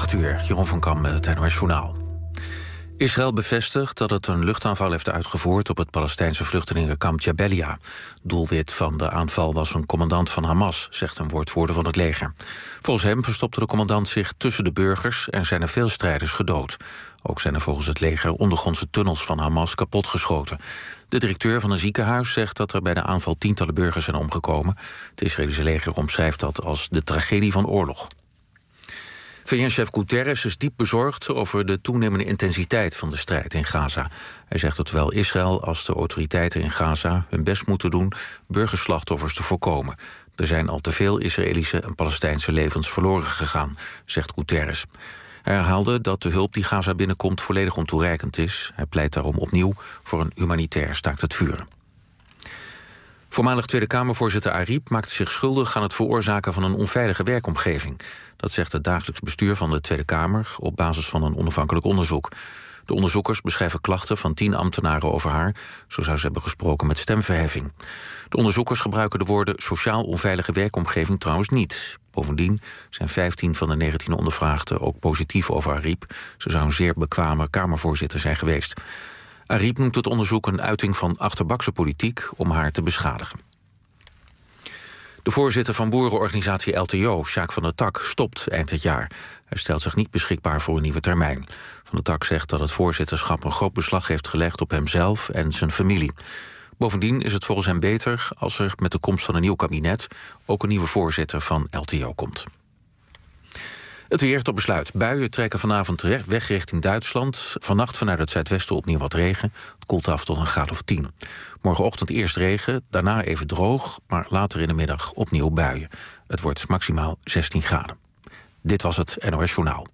8:00, Jeroen van Kam met het NOS Journaal. Israël bevestigt dat het een luchtaanval heeft uitgevoerd op het Palestijnse vluchtelingenkamp Jabalia. Doelwit van de aanval was een commandant van Hamas, zegt een woordvoerder van het leger. Volgens hem verstopte de commandant zich tussen de burgers en zijn er veel strijders gedood. Ook zijn er volgens het leger ondergrondse tunnels van Hamas kapotgeschoten. De directeur van een ziekenhuis zegt dat er bij de aanval tientallen burgers zijn omgekomen. Het Israëlische leger omschrijft dat als de tragedie van oorlog. VN-chef Guterres is diep bezorgd over de toenemende intensiteit van de strijd in Gaza. Hij zegt dat zowel Israël als de autoriteiten in Gaza hun best moeten doen burgerslachtoffers te voorkomen. Er zijn al te veel Israëlische en Palestijnse levens verloren gegaan, zegt Guterres. Hij herhaalde dat de hulp die Gaza binnenkomt volledig ontoereikend is. Hij pleit daarom opnieuw voor een humanitair staakt het vuren. Voormalig Tweede Kamervoorzitter Ariep maakte zich schuldig aan het veroorzaken van een onveilige werkomgeving. Dat zegt het dagelijks bestuur van de Tweede Kamer op basis van een onafhankelijk onderzoek. De onderzoekers beschrijven klachten van 10 ambtenaren over haar. Zo zou ze hebben gesproken met stemverheffing. De onderzoekers gebruiken de woorden sociaal onveilige werkomgeving trouwens niet. Bovendien zijn 15 van de 19 ondervraagden ook positief over Ariep. Ze zou een zeer bekwame Kamervoorzitter zijn geweest. Ariep noemt het onderzoek een uiting van achterbakse politiek om haar te beschadigen. De voorzitter van boerenorganisatie LTO, Sjaak van der Tak, stopt eind dit jaar. Hij stelt zich niet beschikbaar voor een nieuwe termijn. Van der Tak zegt dat het voorzitterschap een groot beslag heeft gelegd op hemzelf en zijn familie. Bovendien is het volgens hem beter als er met de komst van een nieuw kabinet ook een nieuwe voorzitter van LTO komt. Het weer tot besluit. Buien trekken vanavond weg richting Duitsland. Vannacht vanuit het zuidwesten opnieuw wat regen. Het koelt af tot een graad of 10. Morgenochtend eerst regen, daarna even droog, maar later in de middag opnieuw buien. Het wordt maximaal 16 graden. Dit was het NOS Journaal.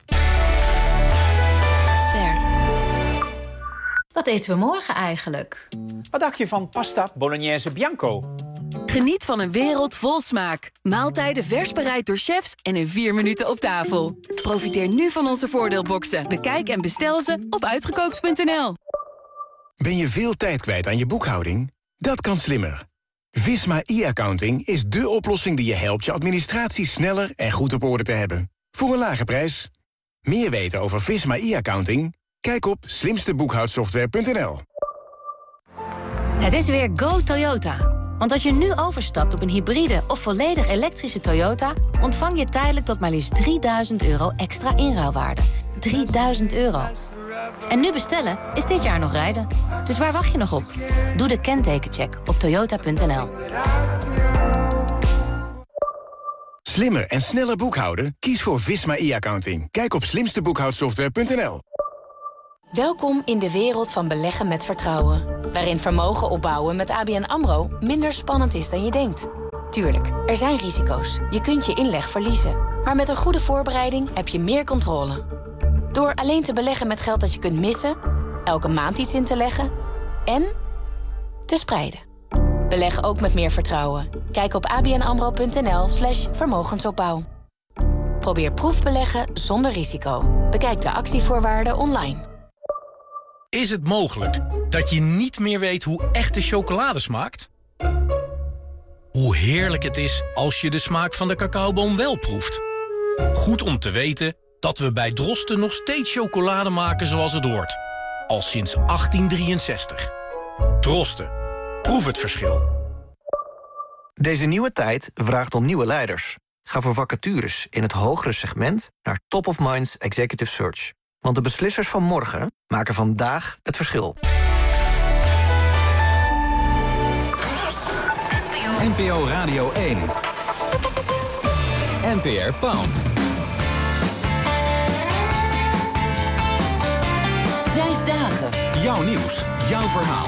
Ster. Wat eten we morgen eigenlijk? Wat dacht je van pasta bolognese bianco? Geniet van een wereld vol smaak. Maaltijden vers bereid door chefs en in 4 minuten op tafel. Profiteer nu van onze voordeelboxen. Bekijk en bestel ze op uitgekookt.nl. Ben je veel tijd kwijt aan je boekhouding? Dat kan slimmer. Visma e-accounting is dé oplossing die je helpt je administratie sneller en goed op orde te hebben. Voor een lage prijs. Meer weten over Visma e-accounting? Kijk op slimsteboekhoudsoftware.nl. Het is weer Go Toyota. Want als je nu overstapt op een hybride of volledig elektrische Toyota, ontvang je tijdelijk tot maar liefst €3.000 extra inruilwaarde. €3.000. En nu bestellen is dit jaar nog rijden. Dus waar wacht je nog op? Doe de kentekencheck op toyota.nl. Slimmer en sneller boekhouden? Kies voor Visma e-accounting. Kijk op slimsteboekhoudsoftware.nl. Welkom in de wereld van beleggen met vertrouwen. Waarin vermogen opbouwen met ABN AMRO minder spannend is dan je denkt. Tuurlijk, er zijn risico's. Je kunt je inleg verliezen. Maar met een goede voorbereiding heb je meer controle. Door alleen te beleggen met geld dat je kunt missen, elke maand iets in te leggen en te spreiden. Beleg ook met meer vertrouwen. Kijk op abnamro.nl/vermogensopbouw. Probeer proefbeleggen zonder risico. Bekijk de actievoorwaarden online. Is het mogelijk dat je niet meer weet hoe echte chocolade smaakt? Hoe heerlijk het is als je de smaak van de cacaoboom wel proeft. Goed om te weten dat we bij Drosten nog steeds chocolade maken zoals het hoort. Al sinds 1863. Drosten. Proef het verschil. Deze nieuwe tijd vraagt om nieuwe leiders. Ga voor vacatures in het hogere segment naar Top of Minds Executive Search. Want de beslissers van morgen maken vandaag het verschil. NPO Radio 1. NTR Pound. 5 dagen. Jouw nieuws, jouw verhaal.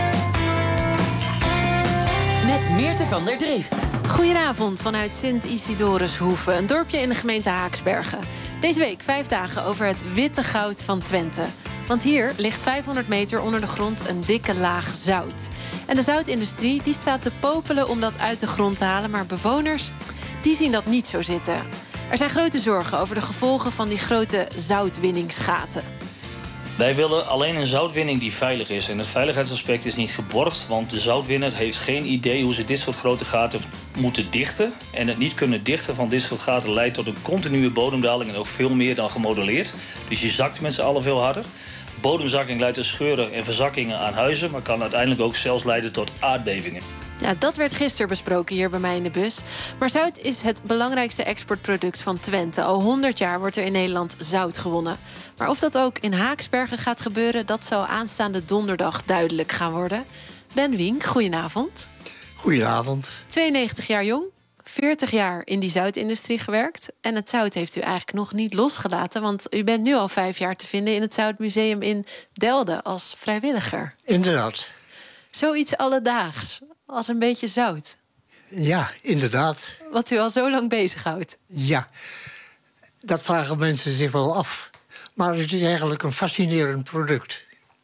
Met Meerte van der Drift. Goedenavond vanuit Sint-Isidorushoeve, een dorpje in de gemeente Haaksbergen. Deze week 5 dagen over het witte goud van Twente. Want hier ligt 500 meter onder de grond een dikke laag zout. En de zoutindustrie die staat te popelen om dat uit de grond te halen, maar bewoners die zien dat niet zo zitten. Er zijn grote zorgen over de gevolgen van die grote zoutwinningsgaten. Wij willen alleen een zoutwinning die veilig is. En het veiligheidsaspect is niet geborgd, want de zoutwinner heeft geen idee hoe ze dit soort grote gaten moeten dichten. En het niet kunnen dichten van dit soort gaten leidt tot een continue bodemdaling en ook veel meer dan gemodelleerd. Dus je zakt met z'n allen veel harder. Bodemzakking leidt tot scheuren en verzakkingen aan huizen, maar kan uiteindelijk ook zelfs leiden tot aardbevingen. Ja, dat werd gisteren besproken hier bij mij in de bus. Maar zout is het belangrijkste exportproduct van Twente. Al 100 jaar wordt er in Nederland zout gewonnen. Maar of dat ook in Haaksbergen gaat gebeuren, dat zal aanstaande donderdag duidelijk gaan worden. Ben Wink, goedenavond. Goedenavond. 92 jaar jong, 40 jaar in die zoutindustrie gewerkt. En het zout heeft u eigenlijk nog niet losgelaten, want u bent nu al 5 jaar te vinden in het Zoutmuseum in Delden als vrijwilliger. Inderdaad. Zoiets alledaags, als een beetje zout. Ja, inderdaad. Wat u al zo lang bezighoudt. Ja, dat vragen mensen zich wel af. Maar het is eigenlijk een fascinerend product.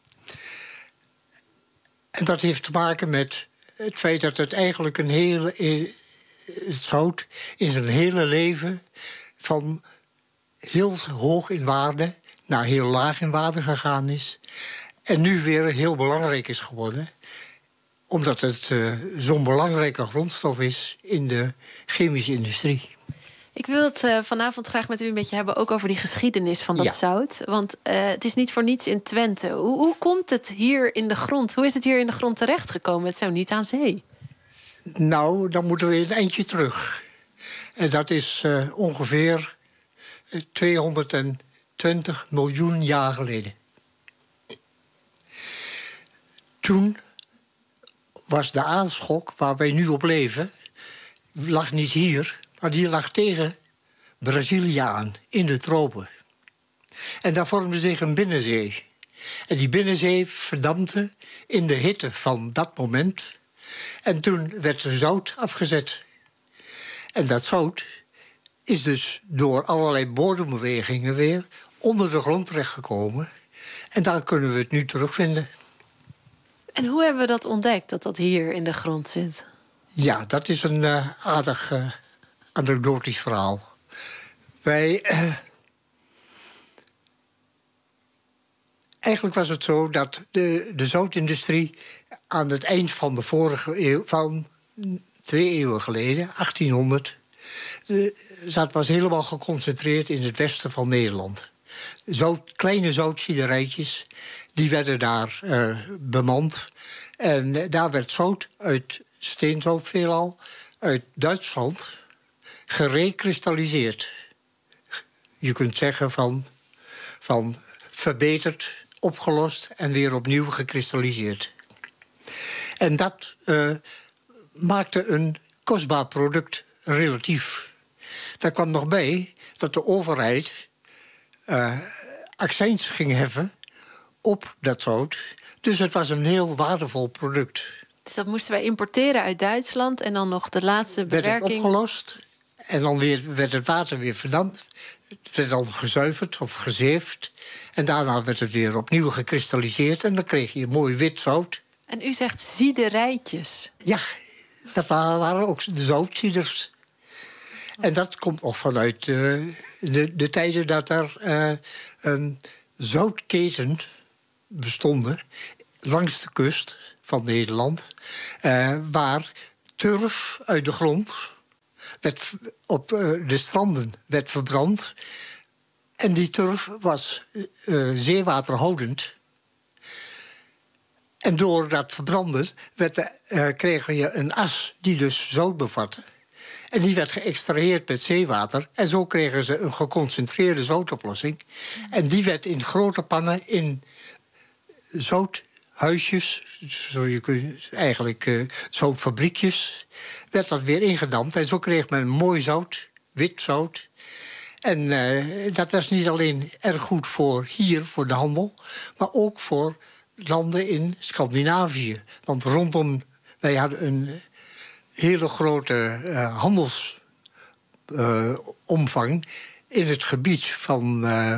En dat heeft te maken met het feit dat het eigenlijk het zout in zijn hele leven van heel hoog in waarde naar heel laag in waarde gegaan is. En nu weer heel belangrijk is geworden, omdat het zo'n belangrijke grondstof is in de chemische industrie. Ik wil het vanavond graag met u een beetje hebben ook over die geschiedenis van dat zout. Want het is niet voor niets in Twente. Hoe komt het hier in de grond? Hoe is het hier in de grond terechtgekomen? Het zou niet aan zee. Nou, dan moeten we een eindje terug. En dat is ongeveer 220 miljoen jaar geleden. Toen was de aardschok waar wij nu op leven, lag niet hier, maar die lag tegen Brazilië aan, in de tropen. En daar vormde zich een binnenzee. En die binnenzee verdampte in de hitte van dat moment. En toen werd er zout afgezet. En dat zout is dus door allerlei bodembewegingen weer onder de grond terechtgekomen. En daar kunnen we het nu terugvinden. En hoe hebben we dat ontdekt, dat dat hier in de grond zit? Ja, dat is een aardig anekdotisch verhaal. Eigenlijk was het zo dat de zoutindustrie aan het eind van de vorige eeuw, van 2 eeuwen geleden, 1800, dat was helemaal geconcentreerd in het westen van Nederland. Kleine zoutziederijtjes, die werden daar bemand. En daar werd zout uit steenzout veelal, uit Duitsland, gerekristalliseerd. Je kunt zeggen van verbeterd, opgelost en weer opnieuw gekristalliseerd. En dat maakte een kostbaar product relatief. Daar kwam nog bij dat de overheid accijns ging heffen op dat zout. Dus het was een heel waardevol product. Dus dat moesten wij importeren uit Duitsland en dan nog de laatste bewerking. Werd het opgelost en dan werd het water weer verdampt. Het werd dan gezuiverd of gezeefd. En daarna werd het weer opnieuw gekristalliseerd en dan kreeg je mooi wit zout. En u zegt ziederijtjes. Ja, dat waren ook de zoutzieders. En dat komt nog vanuit de tijden dat er een zoutketen bestonden langs de kust van Nederland, waar turf uit de grond op de stranden werd verbrand. En die turf was zeewaterhoudend. En door dat verbranden kreeg je een as die dus zout bevatte. En die werd geëxtraheerd met zeewater. En zo kregen ze een geconcentreerde zoutoplossing. En die werd in grote pannen in zouthuisjes, eigenlijk zoutfabriekjes, werd dat weer ingedampt. En zo kreeg men mooi zout, wit zout. En dat was niet alleen erg goed voor de handel, maar ook voor landen in Scandinavië. Want wij hadden een hele grote handelsomvang in het gebied van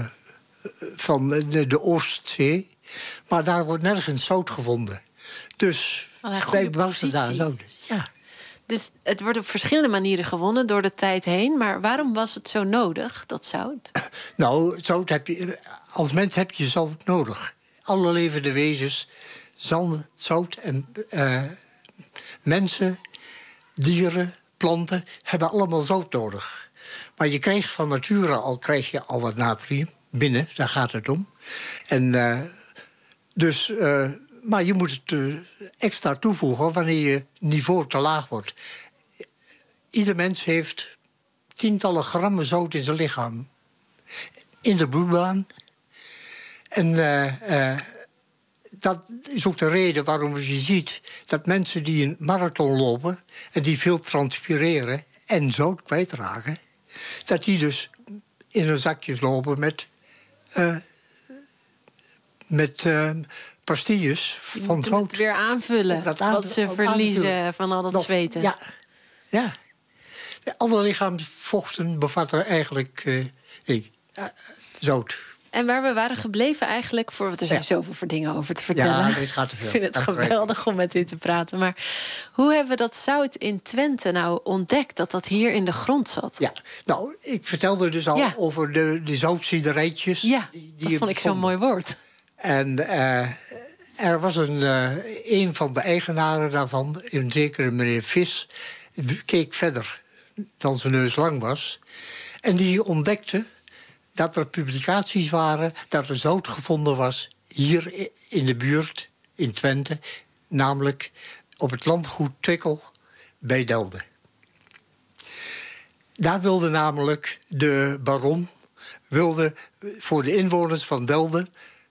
de Oostzee. Maar daar wordt nergens zout gevonden. Dus wij brachten daar zout. Ja. Dus het wordt op verschillende manieren gewonnen door de tijd heen. Maar waarom was het zo nodig, dat zout? Nou, zout als mens heb je zout nodig. Alle levende wezens, zout en mensen, dieren, planten hebben allemaal zout nodig. Maar je krijgt van nature al wat natrium binnen, daar gaat het om. Maar je moet het extra toevoegen wanneer je niveau te laag wordt. Ieder mens heeft tientallen grammen zout in zijn lichaam. In de bloedbaan. En dat is ook de reden waarom je ziet dat mensen die een marathon lopen en die veel transpireren en zout kwijtraken, dat die dus in hun zakjes lopen met pastilles van zout. Het weer aanvullen, wat ze verliezen van al dat zweten. Ja. Alle lichaamsvochten bevatten eigenlijk zout. En waar we waren gebleven eigenlijk, want er zijn zoveel dingen over te vertellen. Ja, dit gaat te veel. Ik vind het geweldig om met u te praten. Maar hoe hebben we dat zout in Twente nou ontdekt, dat hier in de grond zat? Ja, nou, ik vertelde dus al over de zoutziederijtjes. Ja, dat vond ik zo'n mooi woord. En er was een van de eigenaren daarvan, een zekere meneer Vis, keek verder dan zijn neus lang was. En die ontdekte dat er publicaties waren dat er zout gevonden was hier in de buurt, in Twente, namelijk op het landgoed Twickel bij Delden. Daar wilde namelijk de baron voor de inwoners van Delden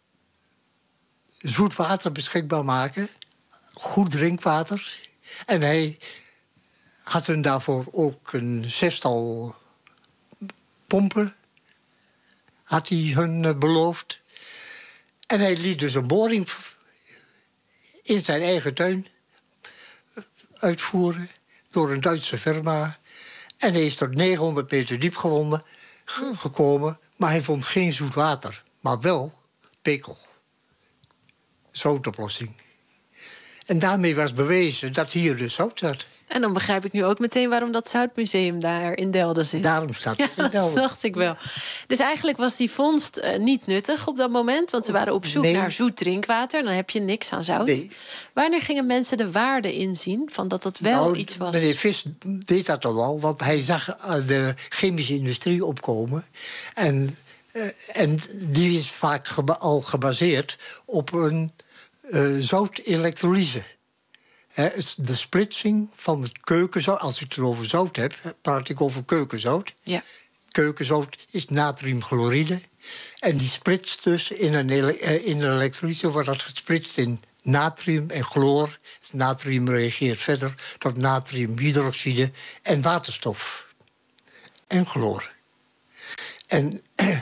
zoet water beschikbaar maken, goed drinkwater. En hij had hun daarvoor ook een 6-tal pompen, had hij hun beloofd. En hij liet dus een boring in zijn eigen tuin uitvoeren door een Duitse firma. En hij is tot 900 meter diep gekomen, maar hij vond geen zoet water, maar wel pekel. Zoutoplossing. En daarmee was bewezen dat hier dus zout zat. En dan begrijp ik nu ook meteen waarom dat Zoutmuseum daar in Delden zit. Daarom staat het in Delden. Dat dacht ik wel. Dus eigenlijk was die vondst niet nuttig op dat moment, want ze waren op zoek naar zoet drinkwater. Dan heb je niks aan zout. Nee. Wanneer gingen mensen de waarde inzien van dat het wel iets was? Meneer Vis deed dat al wel, want hij zag de chemische industrie opkomen. En die is vaak al gebaseerd op een zoutelektrolyse. De splitsing van het keukenzout. Als ik het over zout heb, praat ik over keukenzout. Ja. Keukenzout is natriumchloride. En die splitst dus in een elektrolyse, wordt dat gesplitst in natrium en chloor. Natrium reageert verder tot natriumhydroxide en waterstof. En chloor. En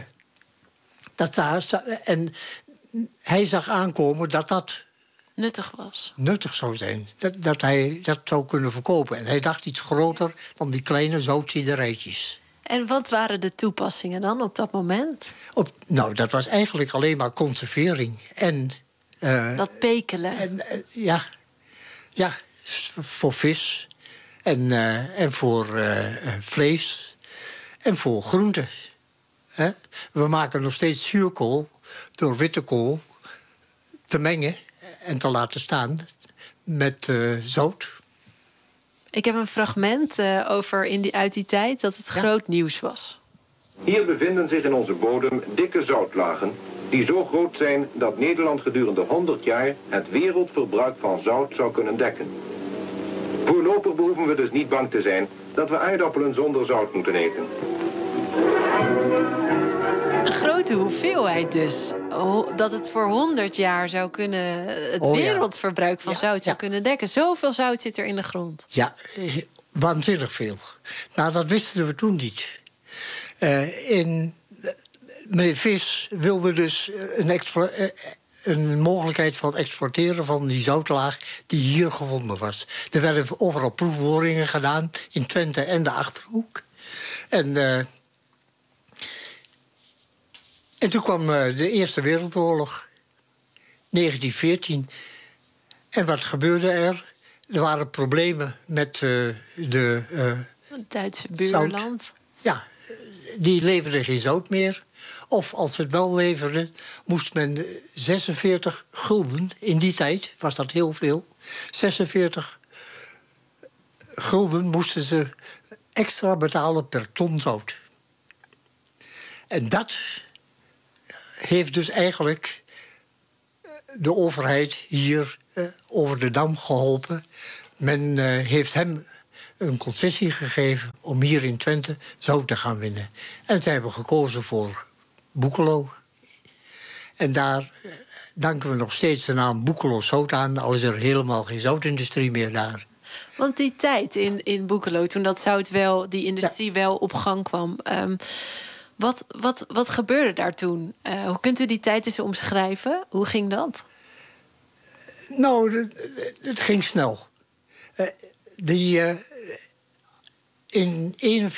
hij zag aankomen dat nuttig zou zijn. Dat hij dat zou kunnen verkopen. En hij dacht iets groter dan die kleine zoutziederijtjes. En wat waren de toepassingen dan op dat moment? Dat was eigenlijk alleen maar conservering. En dat pekelen? Ja, voor vis. En voor vlees. En voor groenten. We maken nog steeds zuurkool door witte kool te mengen en te laten staan met zout. Ik heb een fragment uit die tijd dat het groot nieuws was. Hier bevinden zich in onze bodem dikke zoutlagen die zo groot zijn dat Nederland gedurende 100 jaar het wereldverbruik van zout zou kunnen dekken. Voorlopig behoeven we dus niet bang te zijn dat we aardappelen zonder zout moeten eten. Een grote hoeveelheid dus. Dat het voor 100 jaar zou kunnen het wereldverbruik van zout zou kunnen dekken. Zoveel zout zit er in de grond. Ja, waanzinnig veel. Nou, dat wisten we toen niet. Meneer Vis wilde dus een mogelijkheid van exporteren van die zoutlaag die hier gevonden was. Er werden overal proefboringen gedaan in Twente en de Achterhoek. En toen kwam de Eerste Wereldoorlog, 1914. En wat gebeurde er? er waren problemen met het Duitse buurland. Zout. Ja, die leverden geen zout meer. Of als ze het wel leverden, moest men 46 gulden. In die tijd was dat heel veel. 46 gulden moesten ze extra betalen per ton zout. En dat heeft dus eigenlijk de overheid hier over de dam geholpen. Men heeft hem een concessie gegeven om hier in Twente zout te gaan winnen. En ze hebben gekozen voor Boekelo. En daar danken we nog steeds de naam Boekelo Zout aan, al is er helemaal geen zoutindustrie meer daar. Want die tijd in Boekelo, toen dat zout wel, die industrie wel op gang kwam, wat gebeurde daar toen? Hoe kunt u die tijd eens omschrijven? Hoe ging dat? Nou, het ging snel. In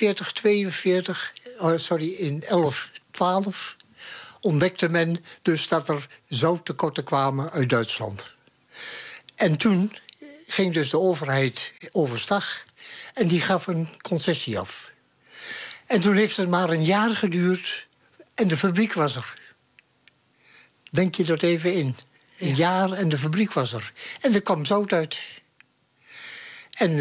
1112 ontdekte men dus dat er zouttekorten kwamen uit Duitsland. En toen ging dus de overheid overstag en die gaf een concessie af. En toen heeft het maar een jaar geduurd en de fabriek was er. Denk je dat even in. Een jaar en de fabriek was er. En er kwam zout uit. En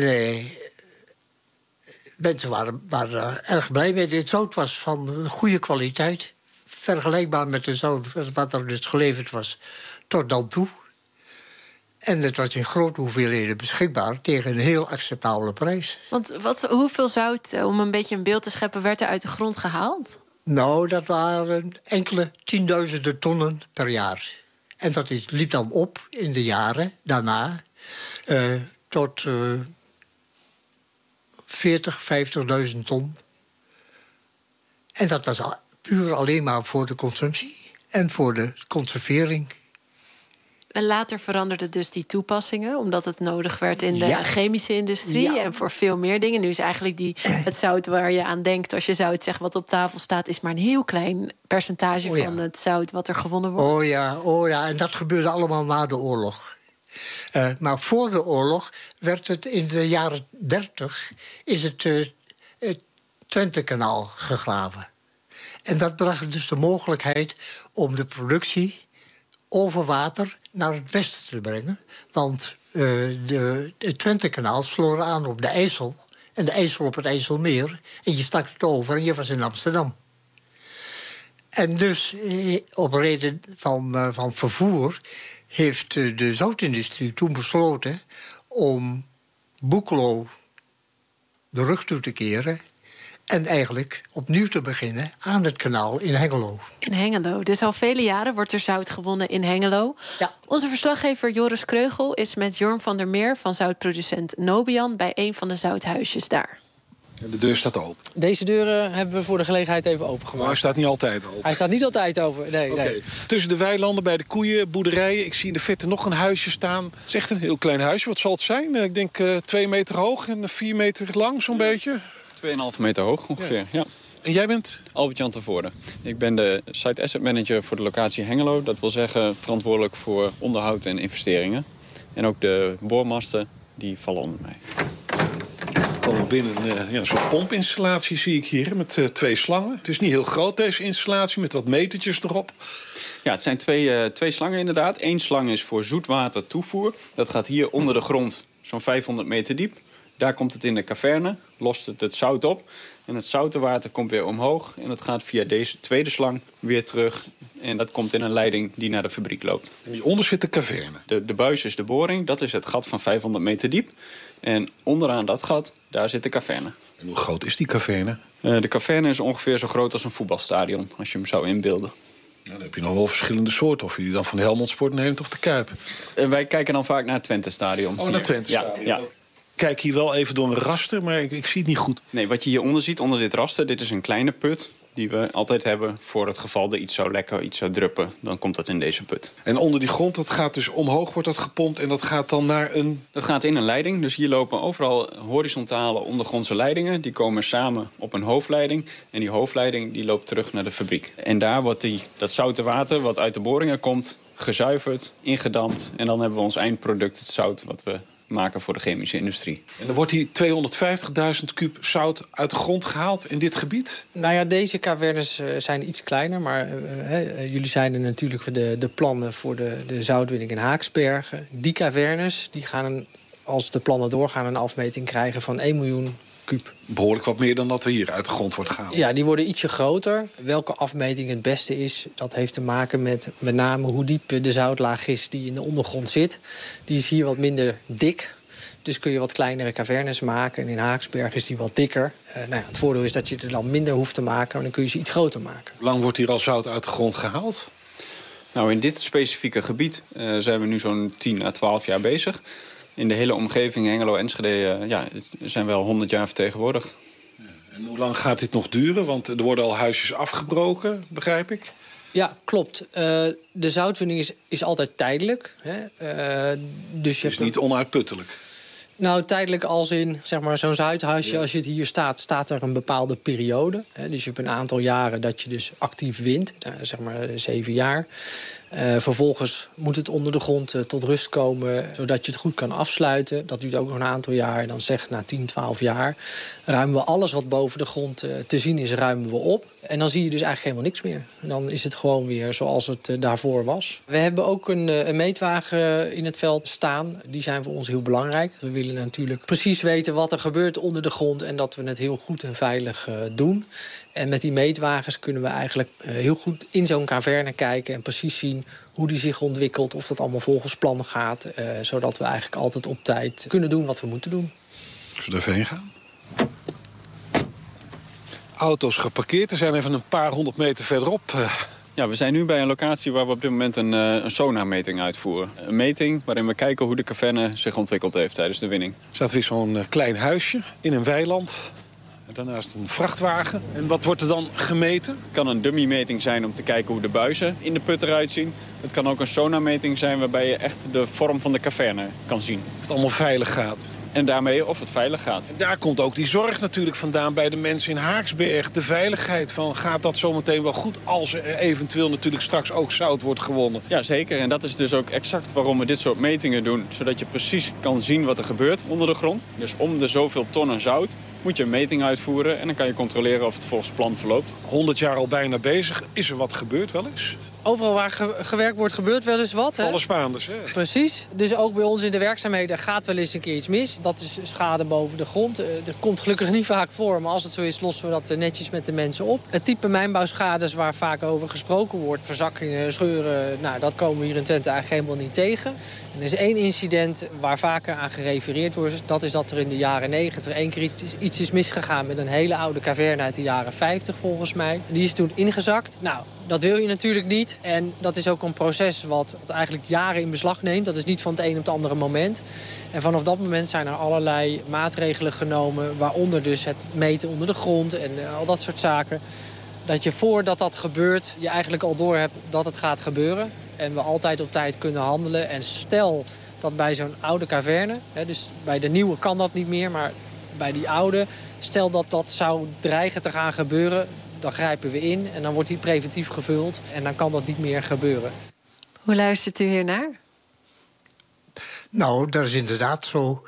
mensen waren erg blij mee. Het zout was van goede kwaliteit. Vergelijkbaar met de zout wat er dus geleverd was tot dan toe. En het was in grote hoeveelheden beschikbaar tegen een heel acceptabele prijs. Want hoeveel zout, om een beetje een beeld te scheppen, werd er uit de grond gehaald? Nou, dat waren enkele tienduizenden tonnen per jaar. En dat liep dan op in de jaren daarna tot 40, 50.000 ton. En dat was puur alleen maar voor de consumptie en voor de conservering. En later veranderden dus die toepassingen, omdat het nodig werd in de chemische industrie en voor veel meer dingen. Nu is eigenlijk het zout waar je aan denkt als je zout zegt wat op tafel staat, is maar een heel klein percentage van het zout wat er gewonnen wordt. Oh ja, en dat gebeurde allemaal na de oorlog. Maar voor de oorlog werd het in de jaren 30 is het Twentekanaal gegraven. En dat bracht dus de mogelijkheid om de productie over water naar het westen te brengen. Want het Twentekanaal sloot aan op de IJssel en de IJssel op het IJsselmeer. En je stak het over en je was in Amsterdam. En dus op reden van vervoer heeft de zoutindustrie toen besloten om Boekelo de rug toe te keren en eigenlijk opnieuw te beginnen aan het kanaal in Hengelo. In Hengelo. Dus al vele jaren wordt er zout gewonnen in Hengelo. Ja. Onze verslaggever Joris Kreugel is met Jorn van der Meer van zoutproducent Nobian bij een van de zouthuisjes daar. De deur staat open. Deze deuren hebben we voor de gelegenheid even opengemaakt. Maar hij staat niet altijd open? Hij staat niet altijd open, nee. Tussen de weilanden, bij de koeien, boerderijen. Ik zie in de verte nog een huisje staan. Het is echt een heel klein huisje. Wat zal het zijn? Ik denk 2 meter hoog en 4 meter lang, zo'n beetje. 2,5 meter hoog ongeveer, ja. En jij bent? Albert-Jan Tervoorde. Ik ben de Site Asset Manager voor de locatie Hengelo. Dat wil zeggen verantwoordelijk voor onderhoud en investeringen. En ook de boormasten, die vallen onder mij. We komen binnen een soort pompinstallatie zie ik hier met 2 slangen. Het is niet heel groot deze installatie met wat metertjes erop. Ja, het zijn twee slangen inderdaad. 1 slang is voor zoetwater toevoer. Dat gaat hier onder de grond zo'n 500 meter diep. Daar komt het in de caverne, lost het zout op. En het zoute water komt weer omhoog. En dat gaat via deze tweede slang weer terug. En dat komt in een leiding die naar de fabriek loopt. En hieronder zit de caverne? De buis is de boring. Dat is het gat van 500 meter diep. En onderaan dat gat, daar zit de caverne. En hoe groot is die caverne? De caverne is ongeveer zo groot als een voetbalstadion, als je hem zou inbeelden. Nou, dan heb je nog wel verschillende soorten. Of je die dan van de Helmond Sport neemt of de Kuip. Wij kijken dan vaak naar het Twente-stadion. Oh, naar het Twente-stadion. Ja. Kijk hier wel even door een raster, maar ik zie het niet goed. Nee, wat je hieronder ziet, onder dit raster, dit is een kleine put die we altijd hebben voor het geval er iets zou lekken, iets zou druppen. Dan komt dat in deze put. En onder die grond, dat gaat dus omhoog, wordt dat gepompt en dat gaat dan naar een... Dat gaat in een leiding, dus hier lopen overal horizontale ondergrondse leidingen. Die komen samen op een hoofdleiding en die hoofdleiding die loopt terug naar de fabriek. En daar wordt dat zoute water wat uit de boringen komt gezuiverd, ingedampt en dan hebben we ons eindproduct, het zout, wat we maken voor de chemische industrie. En er wordt hier 250.000 kuub zout uit de grond gehaald in dit gebied? Nou ja, deze cavernes zijn iets kleiner. Maar jullie zijn er natuurlijk de plannen voor de zoutwinning in Haaksbergen. Die cavernes die gaan, als de plannen doorgaan, een afmeting krijgen van 1 miljoen kuub. Behoorlijk wat meer dan dat er hier uit de grond wordt gehaald. Ja, die worden ietsje groter. Welke afmeting het beste is, dat heeft te maken met name hoe diep de zoutlaag is die in de ondergrond zit. Die is hier wat minder dik. Dus kun je wat kleinere cavernes maken. En in Haaksberg is die wat dikker. Het voordeel is dat je er dan minder hoeft te maken. Maar dan kun je ze iets groter maken. Hoe lang wordt hier al zout uit de grond gehaald? Nou, in dit specifieke gebied zijn we nu zo'n 10 à 12 jaar bezig. In de hele omgeving Hengelo-Enschede zijn we al 100 jaar vertegenwoordigd. En hoe lang gaat dit nog duren? Want er worden al huisjes afgebroken, begrijp ik. Ja, klopt. De zoutwinning is altijd tijdelijk. Hè? Dus je is niet onuitputtelijk. Nou, tijdelijk als in zeg maar, zo'n zuidhuisje, als je het hier staat er een bepaalde periode. Dus je hebt een aantal jaren dat je dus actief wint, zeg maar 7 jaar. Vervolgens moet het onder de grond tot rust komen, zodat je het goed kan afsluiten. Dat duurt ook nog een aantal jaar. Dan zeg na 10, 12 jaar ruimen we alles wat boven de grond te zien is, ruimen we op. En dan zie je dus eigenlijk helemaal niks meer. En dan is het gewoon weer zoals het daarvoor was. We hebben ook een meetwagen in het veld staan. Die zijn voor ons heel belangrijk. We willen natuurlijk precies weten wat er gebeurt onder de grond en dat we het heel goed en veilig doen. En met die meetwagens kunnen we eigenlijk heel goed in zo'n caverne kijken en precies zien hoe die zich ontwikkelt, of dat allemaal volgens plan gaat, zodat we eigenlijk altijd op tijd kunnen doen wat we moeten doen. Zullen we er even heen gaan? Auto's geparkeerd, er zijn even een paar 100 meter verderop. Ja, we zijn nu bij een locatie waar we op dit moment een sonarmeting uitvoeren. Een meting waarin we kijken hoe de caverne zich ontwikkeld heeft tijdens de winning. Er staat weer zo'n klein huisje in een weiland. Daarnaast een vrachtwagen. En wat wordt er dan gemeten? Het kan een dummymeting zijn om te kijken hoe de buizen in de put eruit zien. Het kan ook een sonarmeting zijn waarbij je echt de vorm van de caverne kan zien. Of het allemaal veilig gaat. En daarmee of het veilig gaat. En daar komt ook die zorg natuurlijk vandaan bij de mensen in Haaksberg. De veiligheid van, gaat dat zometeen wel goed als er eventueel natuurlijk straks ook zout wordt gewonnen? Ja, zeker. En dat is dus ook exact waarom we dit soort metingen doen. Zodat je precies kan zien wat er gebeurt onder de grond. Dus om de zoveel tonnen zout moet je een meting uitvoeren. En dan kan je controleren of het volgens plan verloopt. 100 jaar al bijna bezig. Is er wat gebeurd wel eens? Overal waar gewerkt wordt, gebeurt wel eens wat. Alle Spaanders, hè? Precies. Dus ook bij ons in de werkzaamheden gaat wel eens een keer iets mis. Dat is schade boven de grond. Dat komt gelukkig niet vaak voor, maar als het zo is, lossen we dat netjes met de mensen op. Het type mijnbouwschades waar vaak over gesproken wordt, verzakkingen, scheuren, nou, dat komen we hier in Twente eigenlijk helemaal niet tegen. En er is 1 incident waar vaker aan gerefereerd wordt. Dat is dat er in de jaren 90 1 keer iets is misgegaan met een hele oude caverne uit de jaren 50 volgens mij. Die is toen ingezakt. Nou, dat wil je natuurlijk niet. En dat is ook een proces wat eigenlijk jaren in beslag neemt. Dat is niet van het een op het andere moment. En vanaf dat moment zijn er allerlei maatregelen genomen, waaronder dus het meten onder de grond en al dat soort zaken. Dat je voordat dat gebeurt, je eigenlijk al door hebt dat het gaat gebeuren. En we altijd op tijd kunnen handelen. En stel dat bij zo'n oude caverne, dus bij de nieuwe kan dat niet meer, maar bij die oude, stel dat dat zou dreigen te gaan gebeuren, dan grijpen we in en dan wordt die preventief gevuld en dan kan dat niet meer gebeuren. Hoe luistert u hier naar? Nou, dat is inderdaad zo.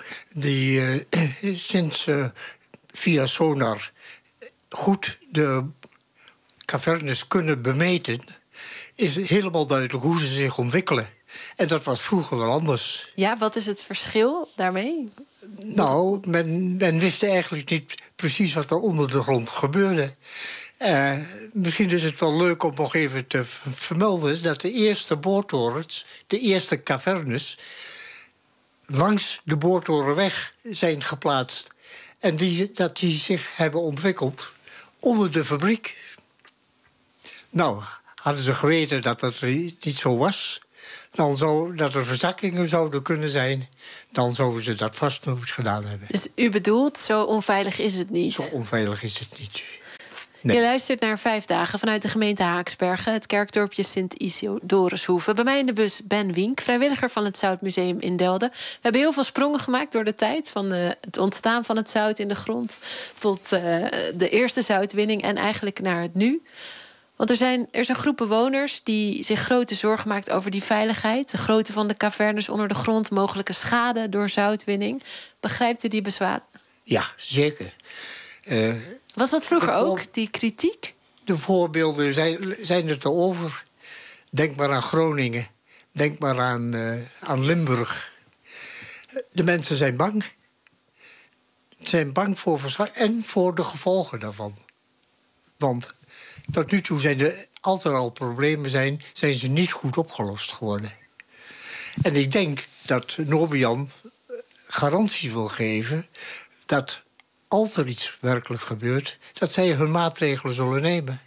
Sinds via sonar goed de cavernes kunnen bemeten, is helemaal duidelijk hoe ze zich ontwikkelen. En dat was vroeger wel anders. Ja, wat is het verschil daarmee? Nou, men wist eigenlijk niet precies wat er onder de grond gebeurde. Misschien is het wel leuk om nog even te vermelden dat de eerste boortorens, de eerste cavernes, langs de boortorenweg zijn geplaatst. En dat die zich hebben ontwikkeld onder de fabriek. Nou, hadden ze geweten dat dat niet zo was, dat er verzakkingen zouden kunnen zijn, dan zouden ze dat vast nooit gedaan hebben. Dus u bedoelt, zo onveilig is het niet? Zo onveilig is het niet. Nee. Je luistert naar 5 dagen vanuit de gemeente Haaksbergen, het kerkdorpje Sint-Isidorushoeve. Bij mij in de bus Ben Wink, vrijwilliger van het Zoutmuseum in Delden. We hebben heel veel sprongen gemaakt door de tijd, van het ontstaan van het zout in de grond tot de eerste zoutwinning en eigenlijk naar het nu. Want er is een groep bewoners die zich grote zorgen maakt over die veiligheid. De grootte van de cavernes onder de grond, mogelijke schade door zoutwinning. Begrijpt u die bezwaren? Ja, zeker. Was dat vroeger ook, die kritiek? De voorbeelden zijn er te over. Denk maar aan Groningen. Denk maar aan Limburg. De mensen zijn bang. Ze zijn bang voor verslag en voor de gevolgen daarvan. Want tot nu toe als er al problemen zijn ze niet goed opgelost geworden. En ik denk dat Nobian garanties wil geven dat als er iets werkelijk gebeurt, dat zij hun maatregelen zullen nemen.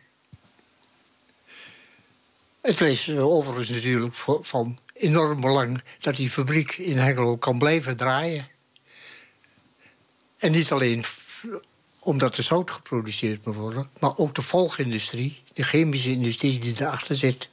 Het is overigens natuurlijk van enorm belang dat die fabriek in Hengelo kan blijven draaien. En niet alleen omdat er zout geproduceerd moet worden, maar ook de volgindustrie, de chemische industrie die erachter zit.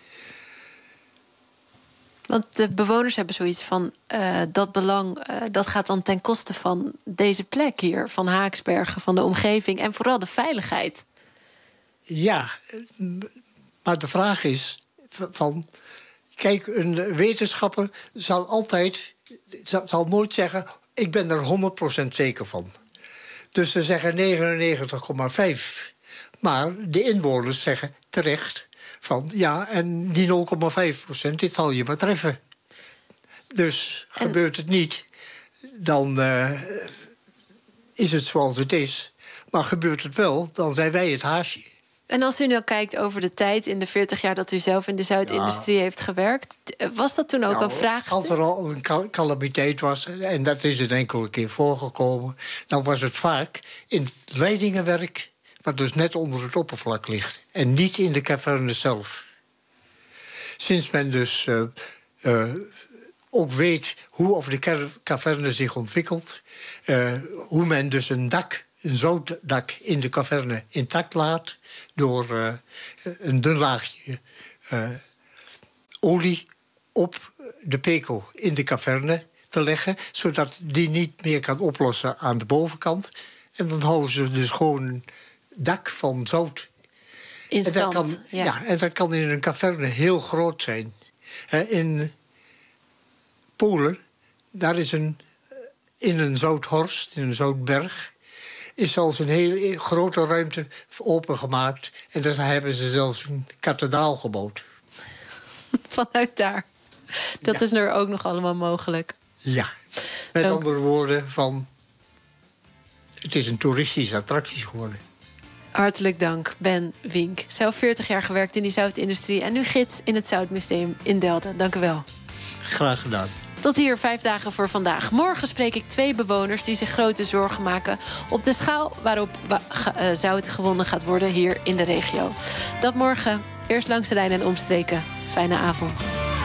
Want de bewoners hebben zoiets van dat belang, dat gaat dan ten koste van deze plek hier, van Haaksbergen, van de omgeving en vooral de veiligheid. Ja, maar de vraag is van, kijk, een wetenschapper zal nooit zeggen, ik ben er 100% zeker van. Dus ze zeggen 99,5. Maar de inwoners zeggen terecht van, ja, en die 0,5%, dit zal je maar treffen. Dus gebeurt het niet, dan is het zoals het is. Maar gebeurt het wel, dan zijn wij het haasje. En als u nou kijkt over de tijd in de 40 jaar dat u zelf in de zoutindustrie heeft gewerkt, was dat toen ook een vraagstuk? Als er al een calamiteit was, en dat is een enkele keer voorgekomen, dan was het vaak in het leidingenwerk, wat dus net onder het oppervlak ligt, en niet in de caverne zelf. Sinds men dus ook weet hoe de caverne zich ontwikkelt, hoe men dus een zoutdak in de caverne intact laat door een dun laagje olie op de pekel in de caverne te leggen, zodat die niet meer kan oplossen aan de bovenkant. En dan houden ze dus gewoon een dak van zout. In stand, en dat kan in een caverne heel groot zijn. In Polen, daar is in een zouthorst, in een zoutberg, is zelfs een hele grote ruimte opengemaakt. En daar hebben ze zelfs een kathedraal gebouwd. Vanuit daar. Dat is nu ook nog allemaal mogelijk. Ja, met andere woorden van, het is een toeristische attractie geworden. Hartelijk dank, Ben Wink. Zelf 40 jaar gewerkt in die zoutindustrie en nu gids in het Zoutmuseum in Delden. Dank u wel. Graag gedaan. Tot hier 5 dagen voor vandaag. Morgen spreek ik 2 bewoners die zich grote zorgen maken op de schaal waarop zout gewonnen gaat worden hier in de regio. Dat morgen. Eerst langs de Rijn en omstreken. Fijne avond.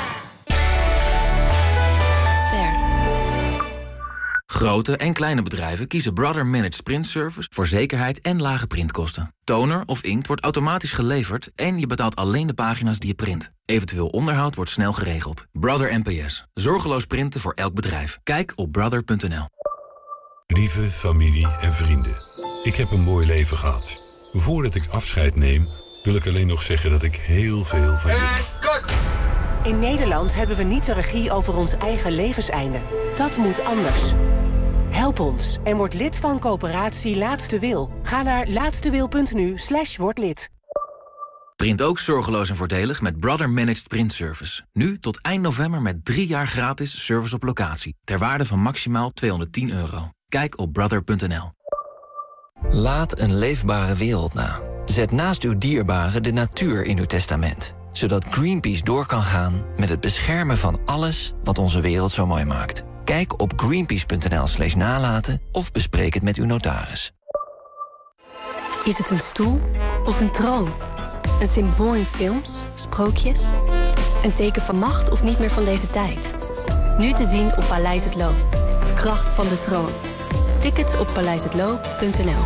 Grote en kleine bedrijven kiezen Brother Managed Print Service voor zekerheid en lage printkosten. Toner of inkt wordt automatisch geleverd en je betaalt alleen de pagina's die je print. Eventueel onderhoud wordt snel geregeld. Brother NPS. Zorgeloos printen voor elk bedrijf. Kijk op brother.nl. Lieve familie en vrienden, ik heb een mooi leven gehad. Voordat ik afscheid neem, wil ik alleen nog zeggen dat ik heel veel van jullie... In Nederland hebben we niet de regie over ons eigen levenseinde. Dat moet anders. Help ons en word lid van coöperatie Laatste Wil. Ga naar laatstewil.nu/word lid. Print ook zorgeloos en voordelig met Brother Managed Print Service. Nu tot eind november met 3 jaar gratis service op locatie. Ter waarde van maximaal €210. Kijk op brother.nl. Laat een leefbare wereld na. Zet naast uw dierbaren de natuur in uw testament. Zodat Greenpeace door kan gaan met het beschermen van alles wat onze wereld zo mooi maakt. Kijk op greenpeace.nl/nalaten of bespreek het met uw notaris. Is het een stoel of een troon? Een symbool in films, sprookjes? Een teken van macht of niet meer van deze tijd? Nu te zien op Paleis Het Loo. Kracht van de troon. Tickets op paleishetlo.nl.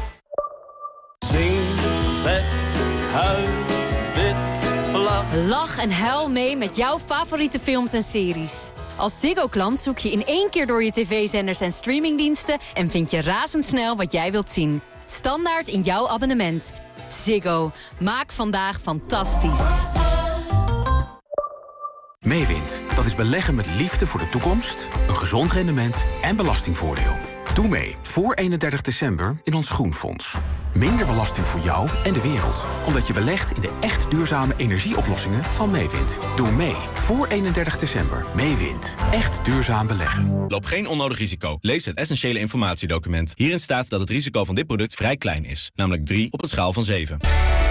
Zing, vet, huil, wit, lach. Lach en huil mee met jouw favoriete films en series. Als Ziggo-klant zoek je in 1 keer door je tv-zenders en streamingdiensten en vind je razendsnel wat jij wilt zien. Standaard in jouw abonnement. Ziggo. Maak vandaag fantastisch. Meewind, dat is beleggen met liefde voor de toekomst, een gezond rendement en belastingvoordeel. Doe mee voor 31 december in ons Groenfonds. Minder belasting voor jou en de wereld. Omdat je belegt in de echt duurzame energieoplossingen van Meewind. Doe mee voor 31 december. Meewind. Echt duurzaam beleggen. Loop geen onnodig risico. Lees het essentiële informatiedocument. Hierin staat dat het risico van dit product vrij klein is. Namelijk 3 op een schaal van 7.